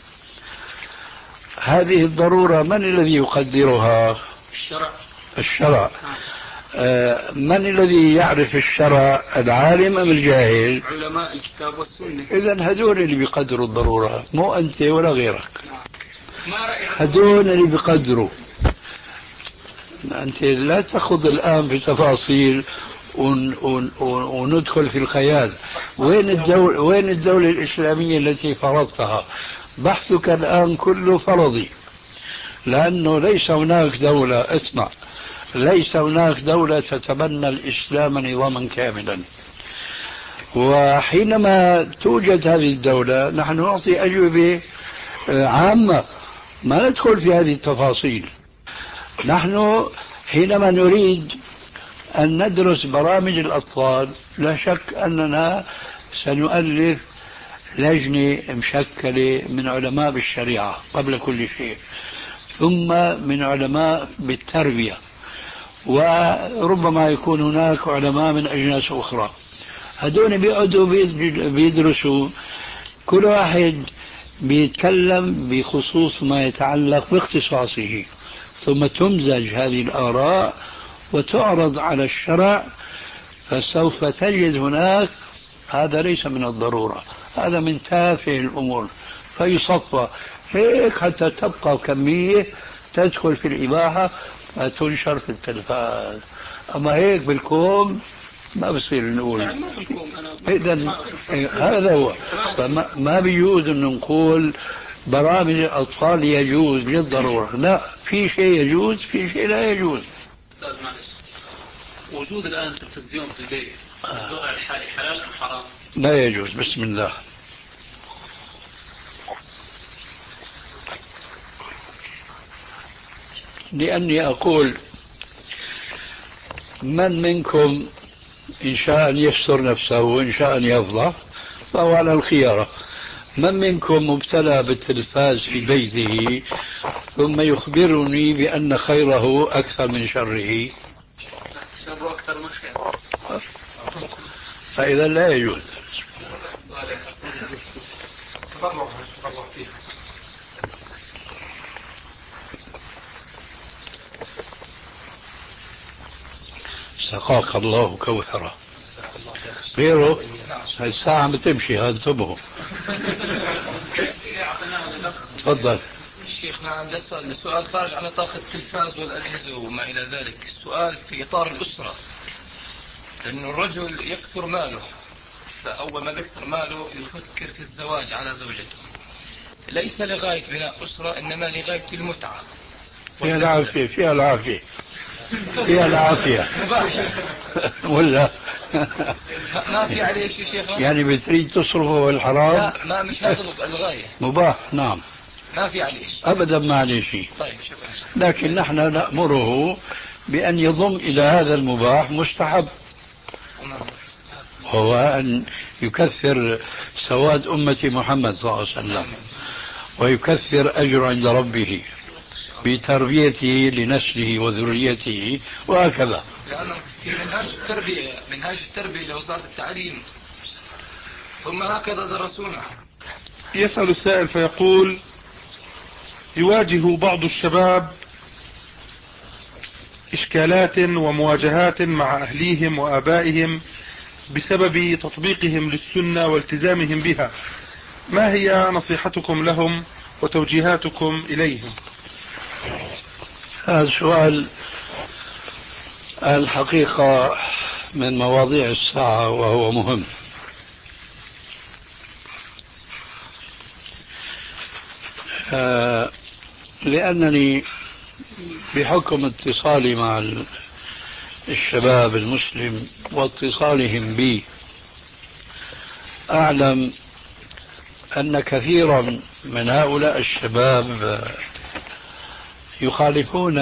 هذه الضرورة من الذي يقدرها؟ الشرع. الشرع. آه من الذي يعرف الشرع، العالم أم الجاهل؟ علماء الكتاب والسنة. إذن هدول اللي بيقدروا الضرورة، مو أنت ولا غيرك. ما رأيك؟ هدول اللي بيقدروا. أنت لا تخوض الآن في تفاصيل ون ون وندخل في الخيال. وين الدولة وين الدولة الإسلامية التي فرضتها؟ بحثك الآن كله فرضي، لأنه ليس هناك دولة، اسمع، ليس هناك دولة تتبنى الإسلام نظاما كاملا. وحينما توجد هذه الدولة نحن نعطي أجوبة عامة، ما ندخل في هذه التفاصيل. نحن حينما نريد أن ندرس برامج الأطفال لا شك أننا سنؤلف لجنة مشكلة من علماء بالشريعة قبل كل شيء، ثم من علماء بالتربية، وربما يكون هناك علماء من أجناس أخرى. هدول بيقعدوا بيدرسوا، كل واحد بيتكلم بخصوص ما يتعلق باختصاصه، ثم تمزج هذه الآراء وتعرض على الشرع، فسوف تجد هناك هذا ليس من الضرورة، هذا من تافه الأمور، فيصفى هيك حتى تبقى كمية تدخل في الإباحة فتنشر في التلفاز. أما هيك بالكوم ما بصير نقول. إذن هذا هو، فما ما بيجوز أن نقول برامج الأطفال يجوز للضرورة، لا، في شيء يجوز في شيء لا يجوز. أستاذ معلش، وجود الآن التلفزيون في البيت الوضع الحالي حلال أم حرام؟ لا يجوز. بسم الله. لأني أقول من منكم إن شاء أن يستر نفسه وإن شاء أن يفضح فهو على الخيارة. من منكم مبتلى بالتلفاز في بيته ثم يخبرني بأن خيره أكثر من شره؟ شره أكثر من خيره، فإذا لا يجوز. سقاك الله كوثرة. غيره الساعة بتمشي، هذا انتبهوا. تفضل. الشيخ نعم، لسه السؤال خارج عن نطاق التلفاز والأجهزة وما إلى ذلك. السؤال في إطار الأسرة، لأنه الرجل يكثر ماله، فأول ما يكثر ماله يفكر في الزواج على زوجته، ليس لغاية بناء أسرة إنما لغاية المتعة. فيها العافية، فيها العافية، فيها العافية. ولا ما في عليه شيء شيخ؟ يعني بتريد تصرفه الحرام؟ لا، ما مش هذا الغاية. مباح، نعم، ما في عليه شيء أبدا، ما عليه شيء. طيب شكرا. لكن نحن نأمره بأن يضم إلى هذا المباح مستحب، هو أن يكثر سواد أمة محمد صلى الله عليه وسلم، ويكثر أجر عند ربه بتربيته لنسله وذريته وهكذا. لأنه في منهاج التربية منهاج التربية لوزارة التعليم، ثم هكذا درسونا. يسأل السائل فيقول: يواجه بعض الشباب إشكالات ومواجهات مع أهليهم وآبائهم بسبب تطبيقهم للسنة والتزامهم بها، ما هي نصيحتكم لهم وتوجيهاتكم إليهم؟ هذا السؤال الحقيقة من مواضيع الساعة وهو مهم. آه لأنني بحكم اتصالي مع الشباب المسلم واتصالهم بي أعلم أن كثيرا من هؤلاء الشباب يخالفون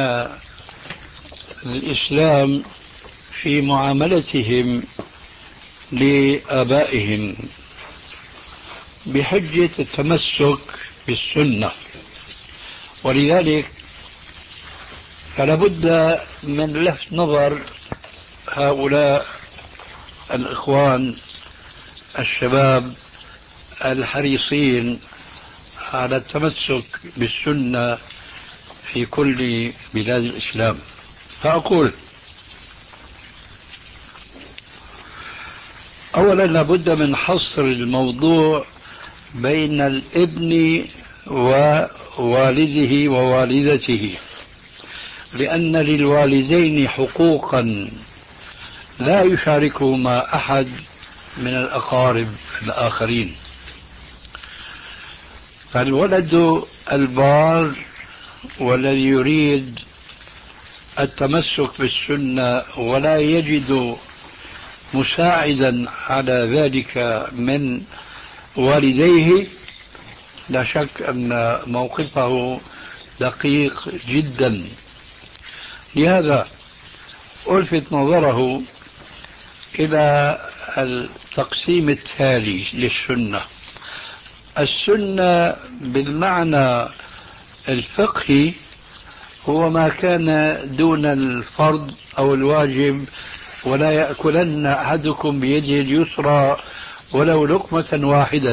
الإسلام في معاملتهم لآبائهم، بحجة التمسك بالسنة، ولذلك فلا بد من لفت نظر هؤلاء الإخوان الشباب الحريصين على التمسك بالسنة في كل بلاد الإسلام. فأقول أولا لابد من حصر الموضوع بين الابن ووالده ووالدته، لأن للوالدين حقوقا لا يشاركهما أحد من الأقارب الآخرين. فالولد البار والذي يريد التمسك بالسنة ولا يجد مساعدا على ذلك من والديه لا شك أن موقفه دقيق جدا. لهذا ألفت نظره إلى التقسيم التالي للسنة. السنة بالمعنى الفقهي هو ما كان دون الفرض أو الواجب، ولا يأكلن أحدكم بيده اليسرى ولو لقمة واحدة.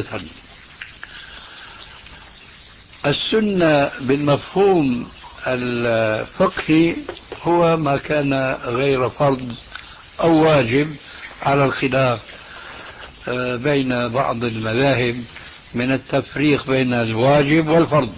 السنة بالمفهوم الفقهي هو ما كان غير فرض أو واجب، على الخلاف بين بعض المذاهب من التفريق بين الواجب والفرض.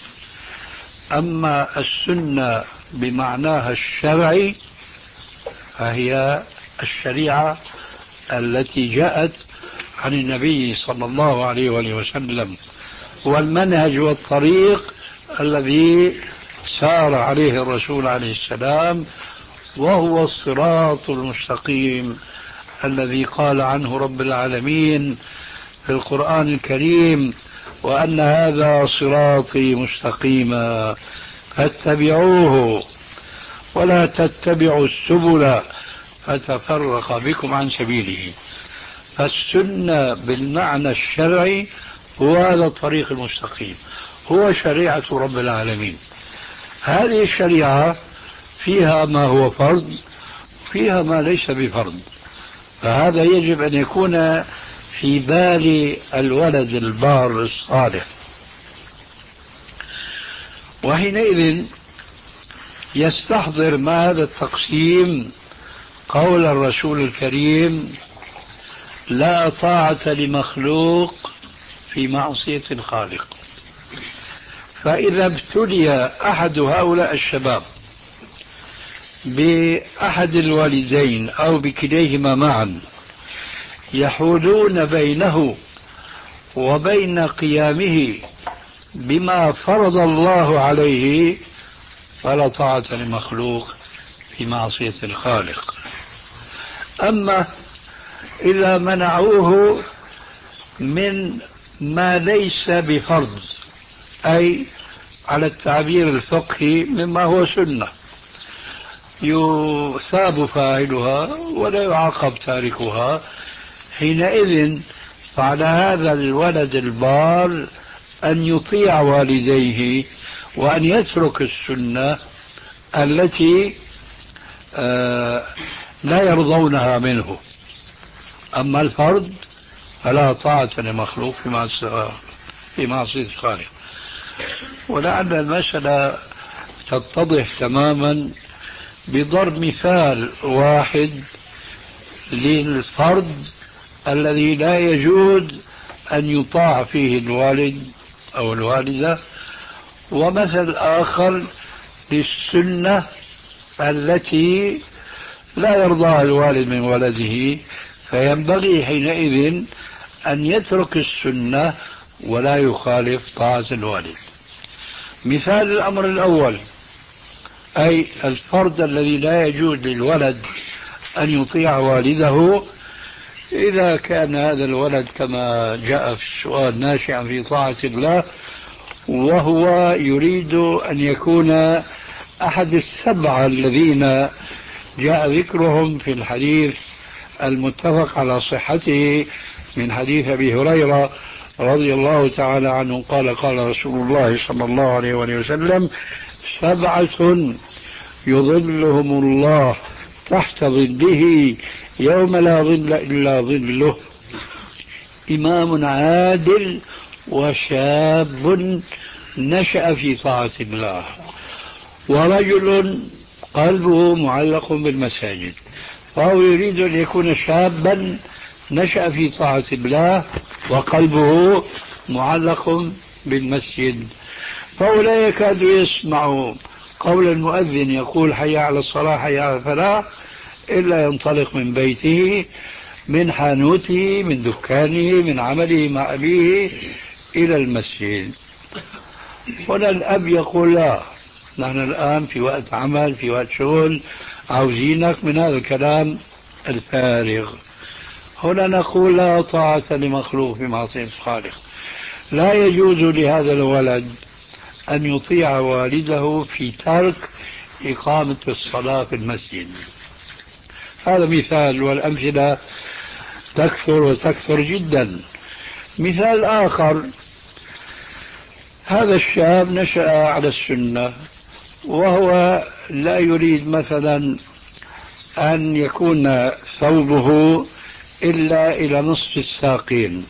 أما السنة بمعناها الشرعي فهي الشريعة التي جاءت عن النبي صلى الله عليه وآله وسلم، والمنهج والطريق الذي سار عليه الرسول عليه السلام، وهو الصراط المستقيم الذي قال عنه رب العالمين في القرآن الكريم: وأن هذا صراطي مستقيما فاتبعوه ولا تتبعوا السبل فتفرق بكم عن سبيله. فالسنة بالمعنى الشرعي هو هذا الطريق المستقيم، هو شريعة رب العالمين. هذه الشريعة فيها ما هو فرض، فيها ما ليس بفرض، فهذا يجب أن يكون في بال الولد البار الصالح. وحينئذ يستحضر مع هذا التقسيم قول الرسول الكريم: لا طاعة لمخلوق في معصية الخالق. فإذا ابتلي أحد هؤلاء الشباب بأحد الوالدين أو بكليهما معا يحولون بينه وبين قيامه بما فرض الله عليه، فلا طاعة لمخلوق في معصية الخالق. أما إذا منعوه من ما ليس بفرض، أي على التعبير الفقهي مما هو سنة، يثاب فاعلها ولا يعاقب تاركها، حينئذ فعلى هذا الولد البار أن يطيع والديه وأن يترك السنة التي آه لا يرضونها منه. أما الفرض فلا طاعة لمخلوق في معصية الخالق. ولعل المسألة تتضح تماما بضرب مثال واحد للفرض الذي لا يجوز أن يطاع فيه الوالد أو الوالدة، ومثل آخر للسنة التي لا يرضاها الوالد من ولده، فينبغي حينئذ أن يترك السنة ولا يخالف طاعة الوالد. مثال الأمر الأول، أي الفرض الذي لا يجوز للولد أن يطيع والده، إذا كان هذا الولد كما جاء في السؤال ناشئا في طاعة الله، وهو يريد أن يكون أحد السبعة الذين جاء ذكرهم في الحديث المتفق على صحته من حديث أبي هريرة رضي الله تعالى عنه قال قال رسول الله صلى الله عليه وسلم: سبعة يظلهم الله تحت ظله يوم لا ظل إلا ظله: إمام عادل، وشاب نشأ في طاعة الله، ورجل قلبه معلق بالمساجد. فهو يريد أن يكون شابا نشأ في طاعة الله وقلبه معلق بالمسجد، فهو لا يكاد يسمع قول المؤذن يقول حي على الصلاة حي على الفلاح إلا ينطلق من بيته، من حانوته، من دكانه، من عمله مع أبيه إلى المسجد. هنا الأب يقول: لا، نحن الآن في وقت عمل، في وقت شغل، عاوزينك. من هذا الكلام الفارغ هنا نقول: لا طاعة لمخلوق في معصية الخالق. لا يجوز لهذا الولد أن يطيع والده في ترك إقامة الصلاة في المسجد. هذا مثال، والأمثلة تكثر وتكثر جدا. مثال آخر: هذا الشاب نشأ على السنة، وهو لا يريد مثلا أن يكون ثوبه إلا إلى نصف الساقين.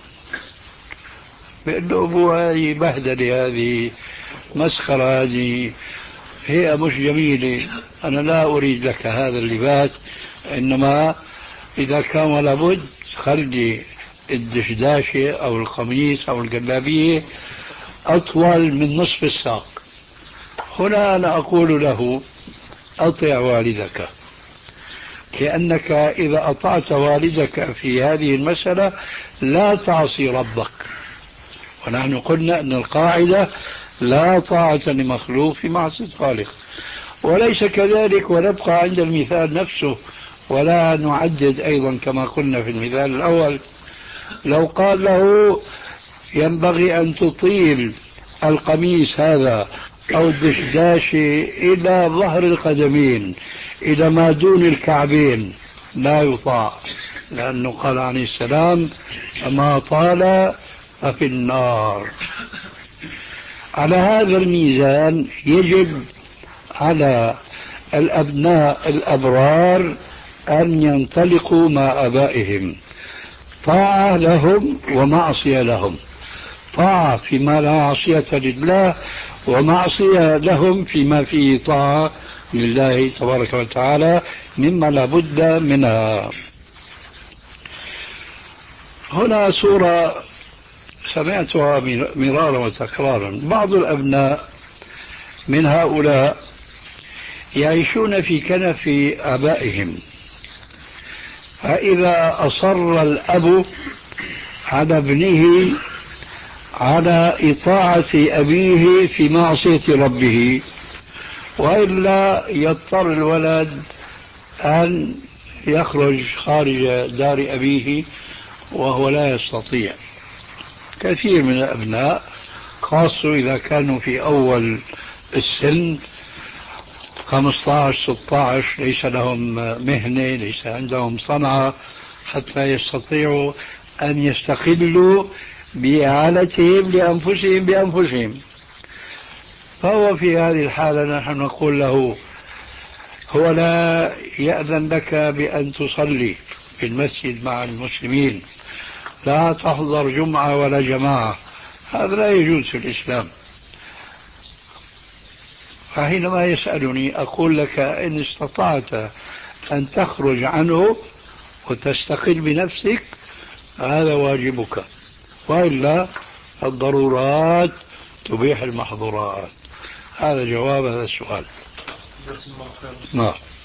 بأنه أبوه هذه بهدلة، هذه مسخرة، هذه هي مش جميلة، أنا لا أريد لك هذا اللباس، إنما إذا كان ولا بد خلي الدشداشة أو القميص أو الجلابية أطول من نصف الساق. هنا أنا أقول له: أطع والدك، لأنك إذا أطعت والدك في هذه المسألة لا تعصي ربك. ونحن قلنا أن القاعدة لا طاعة لمخلوق في معصية الخالق. وليس كذلك، ونبقى عند المثال نفسه ولا نعدد أيضا كما قلنا في المثال الأول. لو قال له: ينبغي أن تطيل القميص هذا أو الدشداشة إلى ظهر القدمين، إلى ما دون الكعبين، لا يطاع، لأنه قال عليه السلام: فما طال ففي النار. على هذا الميزان يجب على الأبناء الأبرار أن ينطلقوا مع آبائهم، طاعة لهم ومعصية لهم، طاعة فيما لا معصية لله، ومعصية لهم فيما فيه طاعة لله تبارك وتعالى مما لا بد منها. هنا صورة سمعتها مرارا وتكرارا: بعض الأبناء من هؤلاء يعيشون في كنف آبائهم، فإذا أصر الأب على ابنه على إطاعة أبيه في معصية ربه، وإلا يضطر الولد أن يخرج خارج دار أبيه وهو لا يستطيع. كثير من الأبناء خاصة إذا كانوا في أول السن خمسة عشر ستة عشر ليس لهم مهنة، ليس عندهم صنعة حتى يستطيعوا أن يستقلوا بإعالتهم لأنفسهم بأنفسهم. فهو في هذه الحالة نحن نقول له: هو لا يأذن لك بأن تصلي في المسجد مع المسلمين، لا تحضر جمعة ولا جماعة، هذا لا يجوز في الإسلام. فحينما يسألني أقول لك: إن استطعت أن تخرج عنه وتستقل بنفسك هذا واجبك، وإلا الضرورات تبيح المحظورات. هذا جواب هذا السؤال. نعم.